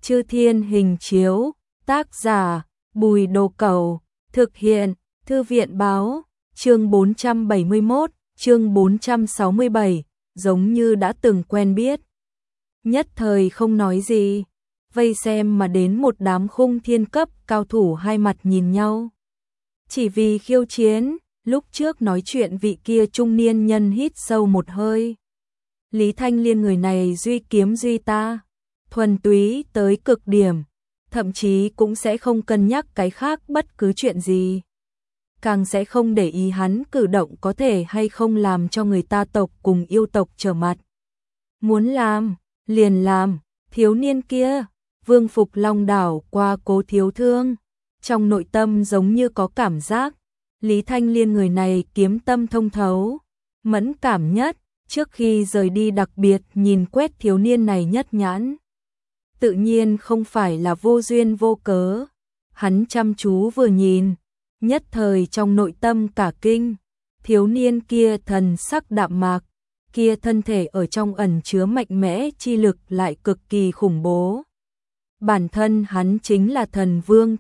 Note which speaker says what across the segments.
Speaker 1: Chư Thiên Hình Chiếu, tác giả, Bùi Đồ Cẩu, thực hiện, Thư viện báo, chương 471, chương 467, giống như đã từng quen biết. Nhất thời không nói gì, vây xem mà đến một đám khung thiên cấp cao thủ hai mặt nhìn nhau. Chỉ vì khiêu chiến, lúc trước nói chuyện vị kia trung niên nhân hít sâu một hơi. Lý Thanh Liên người này duy kiếm duy ta, thuần túy tới cực điểm, thậm chí cũng sẽ không cân nhắc cái khác bất cứ chuyện gì. Càng sẽ không để ý hắn cử động có thể hay không làm cho người ta tộc cùng yêu tộc trở mặt. Muốn làm, liền làm, thiếu niên kia, Vương Phục Long đảo qua Cố Thiếu Thương, trong nội tâm giống như có cảm giác, Lý Thanh Liên người này kiếm tâm thông thấu, mẫn cảm nhất, trước khi rời đi đặc biệt nhìn quét thiếu niên này nhất nhãn. Tự nhiên không phải là vô duyên vô cớ, hắn chăm chú vừa nhìn, nhất thời trong nội tâm cả kinh, thiếu niên kia thần sắc đạm mạc, kia thân thể ở trong ẩn chứa mạnh mẽ chi lực lại cực kỳ khủng bố. Bản thân hắn chính là thần vương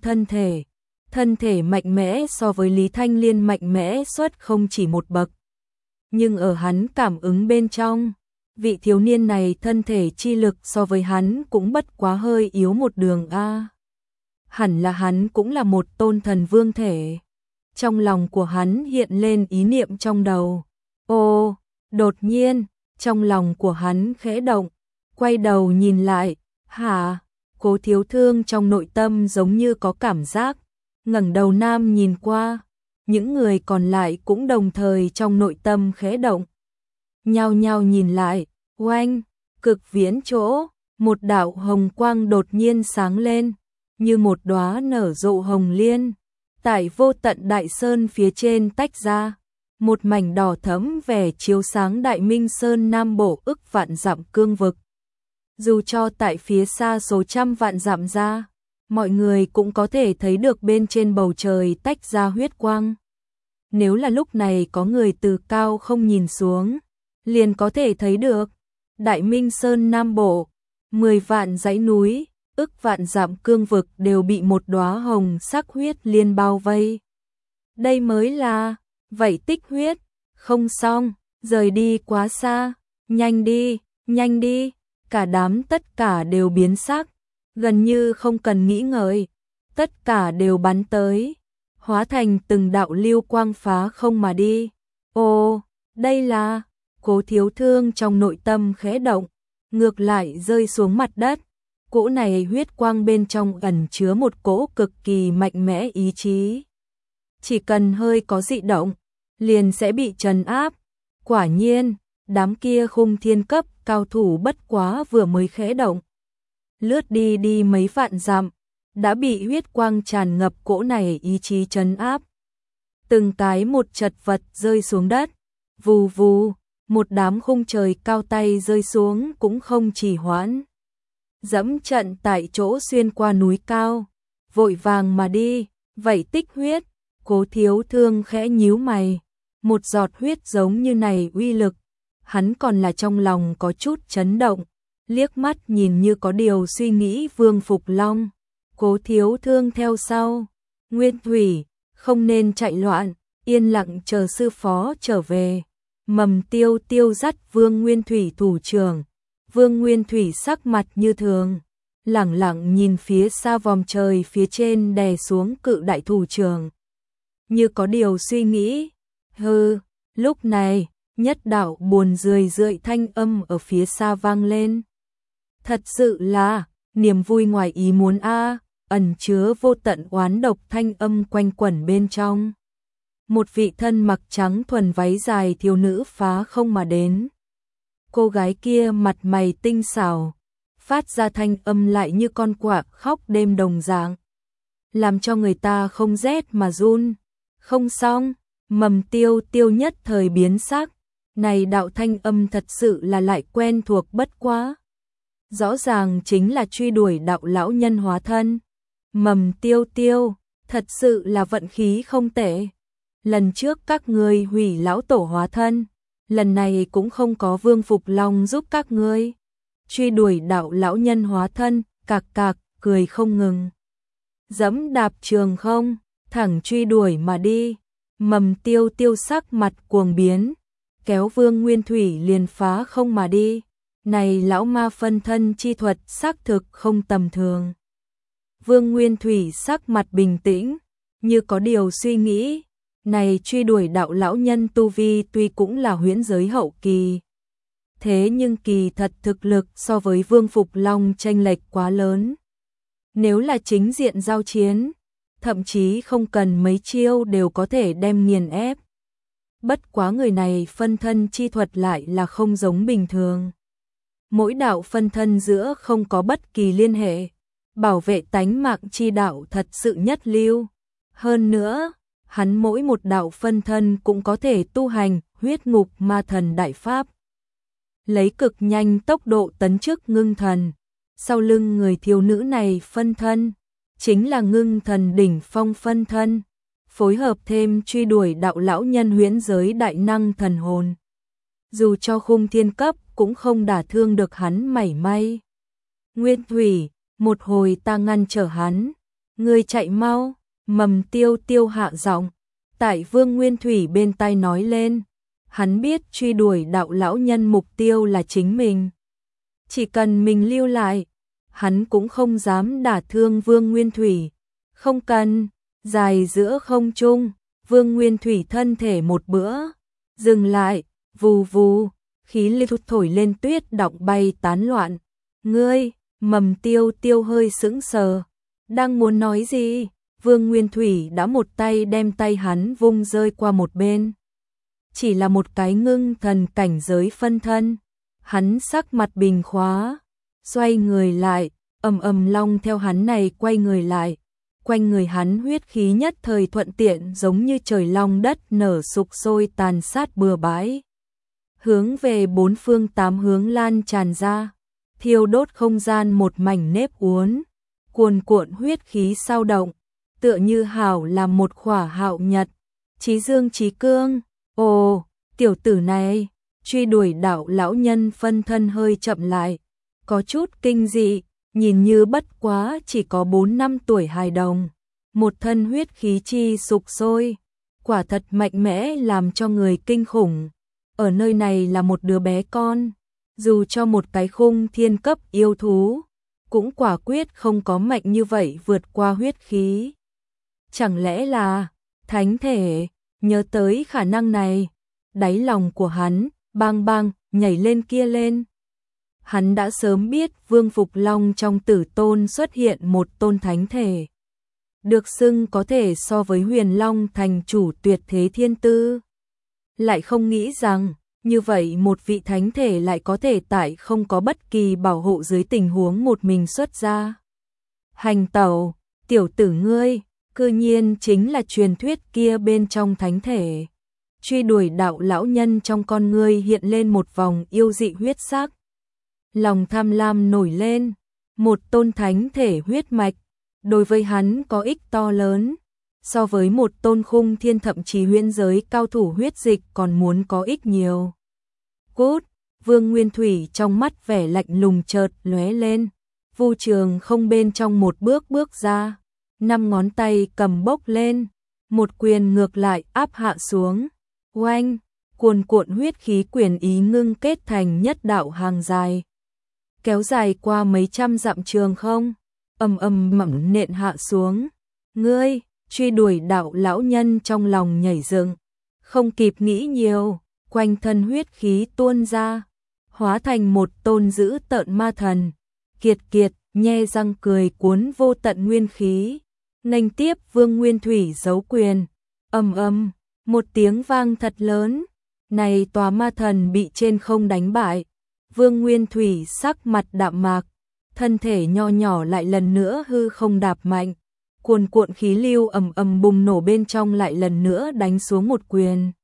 Speaker 1: thân thể mạnh mẽ so với Lý Thanh Liên mạnh mẽ suốt không chỉ một bậc. Nhưng ở hắn cảm ứng bên trong, vị thiếu niên này thân thể chi lực so với hắn cũng bất quá hơi yếu một đường a. Hẳn là hắn cũng là một tôn thần vương thể. Trong lòng của hắn hiện lên ý niệm trong đầu. Ô, đột nhiên, trong lòng của hắn khẽ động, quay đầu nhìn lại, hả? Cố Thiếu Thương trong nội tâm giống như có cảm giác, ngẩng đầu nam nhìn qua, những người còn lại cũng đồng thời trong nội tâm khẽ động. Nhao nhao nhìn lại, oanh, cực viễn chỗ, một đạo hồng quang đột nhiên sáng lên, như một đóa nở rộ hồng liên, tại vô tận đại sơn phía trên tách ra, một mảnh đỏ thẫm vẻ chiếu sáng Đại Minh Sơn Nam Bộ ức vạn dặm cương vực. Dù cho tại phía xa số trăm vạn dặm ra, mọi người cũng có thể thấy được bên trên bầu trời tách ra huyết quang. Nếu là lúc này có người từ cao không nhìn xuống, liền có thể thấy được Đại Minh Sơn Nam Bộ, 10 vạn dãy núi, ức vạn dặm cương vực đều bị một đóa hồng sắc huyết liên bao vây. Đây mới là, vậy tích huyết, không xong, rời đi quá xa, nhanh đi, cả đám tất cả đều biến sắc, gần như không cần nghĩ ngợi, tất cả đều bắn tới, hóa thành từng đạo lưu quang phá không mà đi. Ồ, đây là, Cố Thiếu Thương trong nội tâm khẽ động, ngược lại rơi xuống mặt đất. Cỗ này huyết quang bên trong ẩn chứa một cỗ cực kỳ mạnh mẽ ý chí. Chỉ cần hơi có dị động, liền sẽ bị trấn áp. Quả nhiên, đám kia khung thiên cấp cao thủ bất quá vừa mới khẽ động. Lướt đi mấy vạn dặm, đã bị huyết quang tràn ngập cỗ này ý chí trấn áp. Từng cái một chật vật rơi xuống đất, vù vù, một đám khung trời cao tay rơi xuống cũng không trì hoãn. Dẫm trận tại chỗ xuyên qua núi cao, vội vàng mà đi, vậy tích huyết, Cố Thiếu Thương khẽ nhíu mày, một giọt huyết giống như này uy lực, hắn còn là trong lòng có chút chấn động, liếc mắt nhìn như có điều suy nghĩ Vương Phục Long, Cố Thiếu Thương theo sau, Nguyên Thủy, không nên chạy loạn, yên lặng chờ sư phó trở về, Mầm Tiêu Tiêu dắt Vương Nguyên Thủy thủ trưởng. Vương Nguyên Thủy sắc mặt như thường, lẳng lặng nhìn phía xa vòm trời phía trên đè xuống cự đại thủ trưởng. Như có điều suy nghĩ, lúc này, nhất đạo buồn rười thanh âm ở phía xa vang lên. Thật sự là, niềm vui ngoài ý muốn ẩn chứa vô tận oán độc thanh âm quanh quẩn bên trong. Một vị thân mặc trắng thuần váy dài thiếu nữ phá không mà đến. Cô gái kia mặt mày tinh xảo, phát ra thanh âm lại như con quạ khóc đêm đồng dạng, làm cho người ta không rét mà run. Không xong, Mầm Tiêu Tiêu nhất thời biến sắc, này đạo thanh âm thật sự là lại quen thuộc bất quá. Rõ ràng chính là truy đuổi đạo lão nhân hóa thân. Mầm Tiêu Tiêu, thật sự là vận khí không tệ. Lần trước các ngươi hủy lão tổ hóa thân, lần này cũng không có Vương Phục Long giúp các ngươi truy đuổi đạo lão nhân hóa thân, cạc cạc, cười không ngừng. Dẫm đạp trường không, thẳng truy đuổi mà đi. Mầm Tiêu Tiêu sắc mặt cuồng biến, kéo Vương Nguyên Thủy liền phá không mà đi. Này lão ma phân thân chi thuật xác thực không tầm thường. Vương Nguyên Thủy sắc mặt bình tĩnh, như có điều suy nghĩ. Này truy đuổi đạo lão nhân tu vi tuy cũng là huyễn giới hậu kỳ, thế nhưng kỳ thật thực lực so với Vương Phục Long chênh lệch quá lớn. Nếu là chính diện giao chiến, thậm chí không cần mấy chiêu đều có thể đem nghiền ép. Bất quá người này phân thân chi thuật lại là không giống bình thường. Mỗi đạo phân thân giữa không có bất kỳ liên hệ, bảo vệ tánh mạng chi đạo thật sự nhất lưu. Hơn nữa, hắn mỗi một đạo phân thân cũng có thể tu hành huyết ngục ma thần đại pháp. Lấy cực nhanh tốc độ tấn chức ngưng thần. Sau lưng người thiếu nữ này phân thân, chính là ngưng thần đỉnh phong phân thân. Phối hợp thêm truy đuổi đạo lão nhân huyễn giới đại năng thần hồn. Dù cho khung thiên cấp cũng không đả thương được hắn mảy may. Nguyên Thủy, một hồi ta ngăn trở hắn. Ngươi chạy mau, Mầm Tiêu Tiêu hạ giọng, tại Vương Nguyên Thủy bên tai nói lên. Hắn biết truy đuổi đạo lão nhân mục tiêu là chính mình. Chỉ cần mình lưu lại, hắn cũng không dám đả thương Vương Nguyên Thủy. Không cần, dài giữa không trung, Vương Nguyên Thủy thân thể một bữa, dừng lại, vù vù, khí lưu thổi lên tuyết đọng bay tán loạn. Ngươi, Mầm Tiêu Tiêu hơi sững sờ, đang muốn nói gì, Vương Nguyên Thủy đã một tay đem tay hắn vung rơi qua một bên. Chỉ là một cái ngưng thần cảnh giới phân thân, hắn sắc mặt bình khóa, xoay người lại, ầm long theo hắn này quay người lại. Quanh người hắn huyết khí nhất thời thuận tiện giống như trời long đất nở sục sôi tàn sát bừa bãi. Hướng về bốn phương tám hướng lan tràn ra, thiêu đốt không gian một mảnh nếp uốn, cuồn cuộn huyết khí sao động, tựa như hảo là một khỏa hạo nhật, chí dương chí cương. Ồ, tiểu tử này, truy đuổi đạo lão nhân phân thân hơi chậm lại, có chút kinh dị. Nhìn như bất quá chỉ có 4-5 tuổi hài đồng, một thân huyết khí chi sục sôi, quả thật mạnh mẽ làm cho người kinh khủng. Ở nơi này là một đứa bé con, dù cho một cái khung thiên cấp yêu thú, cũng quả quyết không có mạnh như vậy vượt qua huyết khí. Chẳng lẽ là thánh thể? Nhớ tới khả năng này, đáy lòng của hắn bang bang nhảy lên kia lên. Hắn đã sớm biết Vương Phục Long trong tử tôn xuất hiện một tôn thánh thể, được xưng có thể so với Huyền Long thành chủ tuyệt thế thiên tư. Lại không nghĩ rằng, như vậy một vị thánh thể lại có thể tại không có bất kỳ bảo hộ dưới tình huống một mình xuất ra. Hành tẩu, tiểu tử ngươi, cư nhiên chính là truyền thuyết kia bên trong thánh thể. Truy đuổi đạo lão nhân trong con ngươi hiện lên một vòng yêu dị huyết sắc. Lòng tham lam nổi lên, một tôn thánh thể huyết mạch, đối với hắn có ích to lớn, so với một tôn khung thiên thậm chí huyễn giới cao thủ huyết dịch còn muốn có ích nhiều. Cút, Vương Nguyên Thủy trong mắt vẻ lạnh lùng chợt lóe lên, vu trường không bên trong một bước ra, 5 ngón tay cầm bốc lên, một quyền ngược lại áp hạ xuống, oanh, cuồn cuộn huyết khí quyền ý ngưng kết thành nhất đạo hàng dài. Kéo dài qua mấy trăm dặm trường không, mỏng nện hạ xuống. Ngươi, truy đuổi đạo lão nhân trong lòng nhảy dựng, không kịp nghĩ nhiều, quanh thân huyết khí tuôn ra, hóa thành một tôn dữ tợn ma thần. Kiệt kiệt, nhe răng cười cuốn vô tận nguyên khí, nghênh tiếp Vương Nguyên Thủy giấu quyền. Một tiếng vang thật lớn, này tòa ma thần bị trên không đánh bại. Vương Nguyên Thủy sắc mặt đạm mạc, thân thể nho nhỏ lại lần nữa hư không đạp mạnh, cuồn cuộn khí lưu bùng nổ bên trong lại lần nữa đánh xuống một quyền.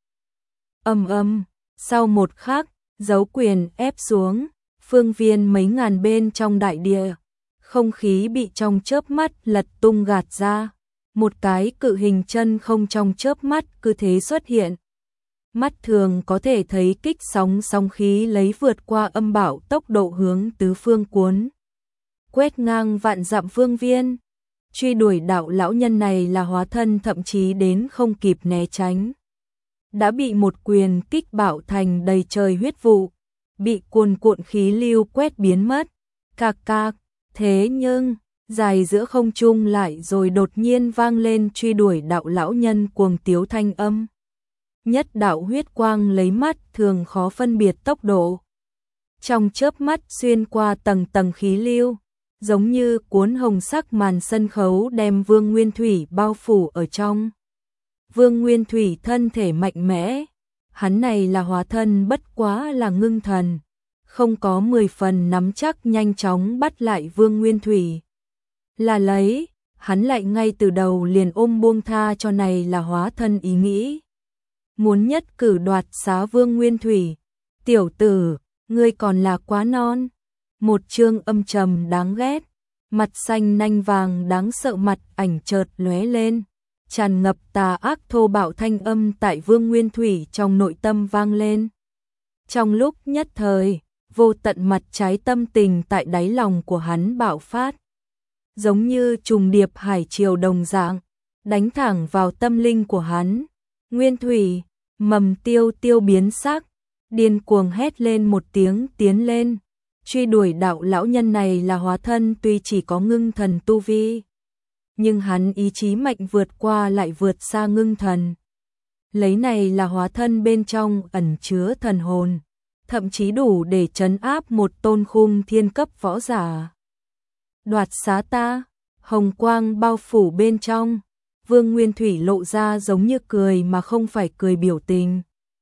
Speaker 1: Sau một khắc, dấu quyền ép xuống, phương viên mấy ngàn bên trong đại địa, không khí bị trong chớp mắt lật tung gạt ra, một cái cự hình chân không trong chớp mắt cứ thế xuất hiện. Mắt thường có thể thấy kích sóng khí lấy vượt qua âm bạo tốc độ hướng tứ phương cuốn quét ngang vạn dặm phương viên. Truy đuổi đạo lão nhân này là hóa thân thậm chí đến không kịp né tránh. Đã bị một quyền kích bạo thành đầy trời huyết vụ, bị cuồn cuộn khí lưu quét biến mất. Cạc cạc, thế nhưng, dài giữa không trung lại rồi đột nhiên vang lên truy đuổi đạo lão nhân cuồng tiếu thanh âm. Nhất đạo huyết quang lấy mắt thường khó phân biệt tốc độ. Trong chớp mắt xuyên qua tầng tầng khí lưu, giống như cuốn hồng sắc màn sân khấu đem Vương Nguyên Thủy bao phủ ở trong. Vương Nguyên Thủy thân thể mạnh mẽ, hắn này là hóa thân bất quá là ngưng thần, không có 10 phần nắm chắc nhanh chóng bắt lại Vương Nguyên Thủy. Là lấy, hắn lại ngay từ đầu liền ôm buông tha cho này là hóa thân ý nghĩ. Muốn nhất cử đoạt xá Vương Nguyên Thủy, tiểu tử, ngươi còn là quá non. Một chương âm trầm đáng ghét, mặt xanh nanh vàng đáng sợ mặt ảnh chợt lóe lên, tràn ngập tà ác thô bạo thanh âm tại Vương Nguyên Thủy trong nội tâm vang lên. Trong lúc nhất thời, vô tận mặt trái tâm tình tại đáy lòng của hắn bạo phát, giống như trùng điệp hải triều đồng dạng, đánh thẳng vào tâm linh của hắn. Nguyên Thủy, Mầm Tiêu Tiêu biến sắc, điên cuồng hét lên một tiếng tiến lên. Truy đuổi đạo lão nhân này là hóa thân tuy chỉ có ngưng thần tu vi, nhưng hắn ý chí mạnh vượt qua lại vượt xa ngưng thần. Lấy này là hóa thân bên trong ẩn chứa thần hồn, thậm chí đủ để trấn áp một tôn khung thiên cấp võ giả. Đoạt xá ta, hồng quang bao phủ bên trong, Vương Nguyên Thủy lộ ra giống như cười mà không phải cười biểu tình.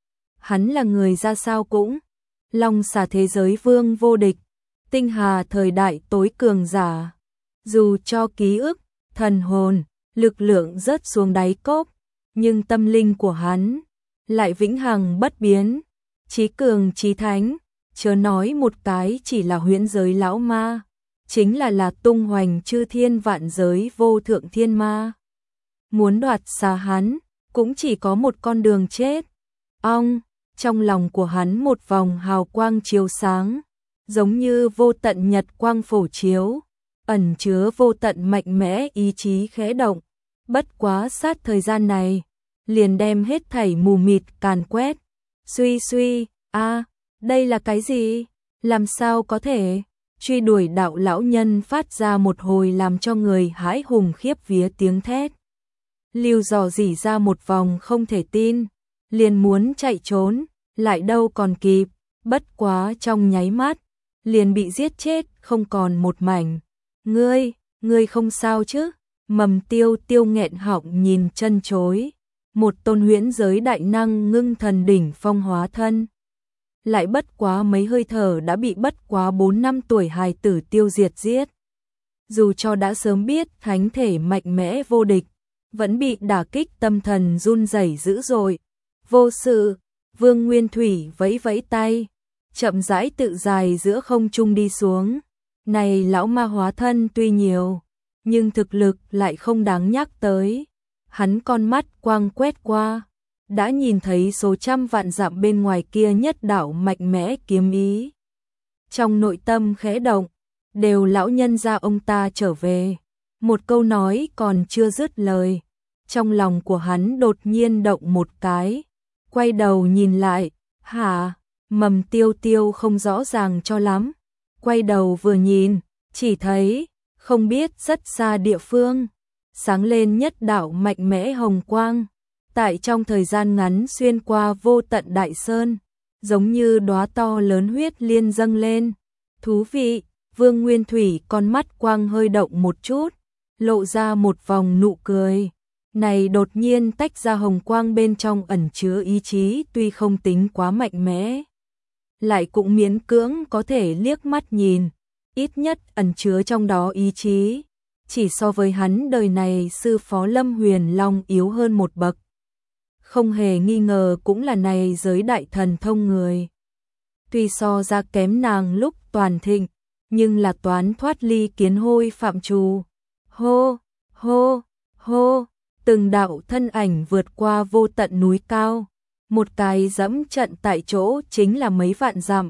Speaker 1: Hắn là người ra sao cũng long xà thế giới vương vô địch, tinh hà thời đại tối cường giả. Dù cho ký ức, thần hồn, lực lượng rớt xuống đáy cốc, nhưng tâm linh của hắn lại vĩnh hằng bất biến, chí cường chí thánh, chớ nói một cái chỉ là huyễn giới lão ma, chính là tung hoành chư thiên vạn giới vô thượng thiên ma. Muốn đoạt xá hắn, cũng chỉ có một con đường chết. Ong, trong lòng của hắn một vòng hào quang chiếu sáng, giống như vô tận nhật quang phổ chiếu, ẩn chứa vô tận mạnh mẽ ý chí khẽ động. Bất quá sát thời gian này, liền đem hết thảy mù mịt càn quét. Suy suy, đây là cái gì? Làm sao có thể? Truy đuổi đạo lão nhân phát ra một hồi làm cho người hãi hùng khiếp vía tiếng thét. Lưu dò dỉ ra một vòng không thể tin, liền muốn chạy trốn, lại đâu còn kịp, bất quá trong nháy mắt, liền bị giết chết không còn một mảnh. Ngươi không sao chứ? Mầm Tiêu Tiêu nghẹn họng nhìn chân chối, một tôn huyễn giới đại năng ngưng thần đỉnh phong hóa thân. Lại bất quá mấy hơi thở đã bị bất quá 4 năm tuổi hài tử tiêu diệt giết. Dù cho đã sớm biết thánh thể mạnh mẽ vô địch, vẫn bị đả kích tâm thần run rẩy dữ dội. Vô sự, Vương Nguyên Thủy vẫy vẫy tay, chậm rãi tự dài giữa không trung đi xuống. Này lão ma hóa thân tuy nhiều, nhưng thực lực lại không đáng nhắc tới. Hắn con mắt quang quét qua, đã nhìn thấy số trăm vạn dặm bên ngoài kia nhất đạo mạnh mẽ kiếm ý. Trong nội tâm khẽ động, đều lão nhân gia ông ta trở về. Một câu nói còn chưa dứt lời, trong lòng của hắn đột nhiên động một cái, quay đầu nhìn lại, hả? Mầm Tiêu Tiêu không rõ ràng cho lắm, quay đầu vừa nhìn, chỉ thấy, không biết rất xa địa phương, sáng lên nhất đạo mạnh mẽ hồng quang, tại trong thời gian ngắn xuyên qua vô tận đại sơn, giống như đóa to lớn huyết liên dâng lên. Thú vị, Vương Nguyên Thủy con mắt quang hơi động một chút, lộ ra một vòng nụ cười. Này đột nhiên tách ra hồng quang bên trong ẩn chứa ý chí tuy không tính quá mạnh mẽ, lại cũng miễn cưỡng có thể liếc mắt nhìn, ít nhất ẩn chứa trong đó ý chí, chỉ so với hắn đời này sư phó Lâm Huyền Long yếu hơn một bậc. Không hề nghi ngờ cũng là này giới đại thần thông người. Tuy so ra kém nàng lúc toàn thịnh, nhưng là toán thoát ly kiến hôi phạm trù. Hô, hô, hô, từng đạo thân ảnh vượt qua vô tận núi cao, một cái dẫm trận tại chỗ chính là mấy vạn dặm,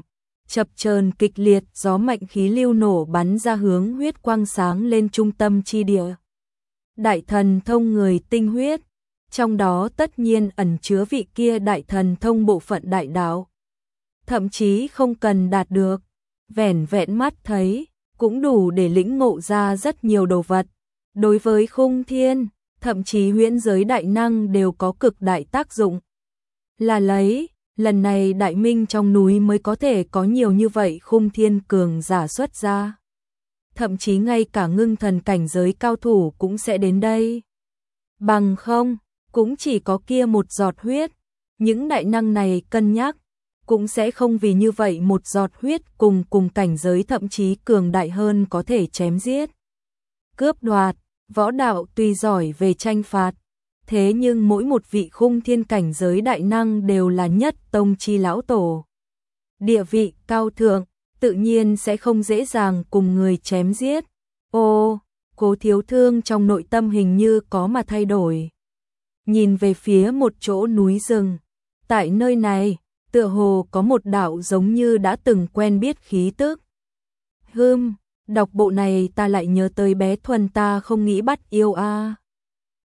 Speaker 1: chập chờn kịch liệt, gió mạnh khí lưu nổ bắn ra hướng huyết quang sáng lên trung tâm chi địa. Đại thần thông người tinh huyết, trong đó tất nhiên ẩn chứa vị kia đại thần thông bộ phận đại đạo. Thậm chí không cần đạt được, vẻn vẹn mắt thấy, cũng đủ để lĩnh ngộ ra rất nhiều đồ vật. Đối với khung thiên, thậm chí huyễn giới đại năng đều có cực đại tác dụng. Là lấy, lần này đại minh trong núi mới có thể có nhiều như vậy khung thiên cường giả xuất ra. Thậm chí ngay cả ngưng thần cảnh giới cao thủ cũng sẽ đến đây. Bằng không, cũng chỉ có kia một giọt huyết. Những đại năng này cân nhắc, cũng sẽ không vì như vậy một giọt huyết cùng cảnh giới thậm chí cường đại hơn có thể chém giết. Cướp đoạt, võ đạo tuy giỏi về tranh phạt, thế nhưng mỗi một vị khung thiên cảnh giới đại năng đều là nhất tông chi lão tổ. Địa vị cao thượng, tự nhiên sẽ không dễ dàng cùng người chém giết. Ô, Cố Thiếu Thương trong nội tâm hình như có mà thay đổi. Nhìn về phía một chỗ núi rừng, tại nơi này, tựa hồ có một đạo giống như đã từng quen biết khí tức. Đọc bộ này ta lại nhớ tới bé Thuần ta không nghĩ bắt yêu a.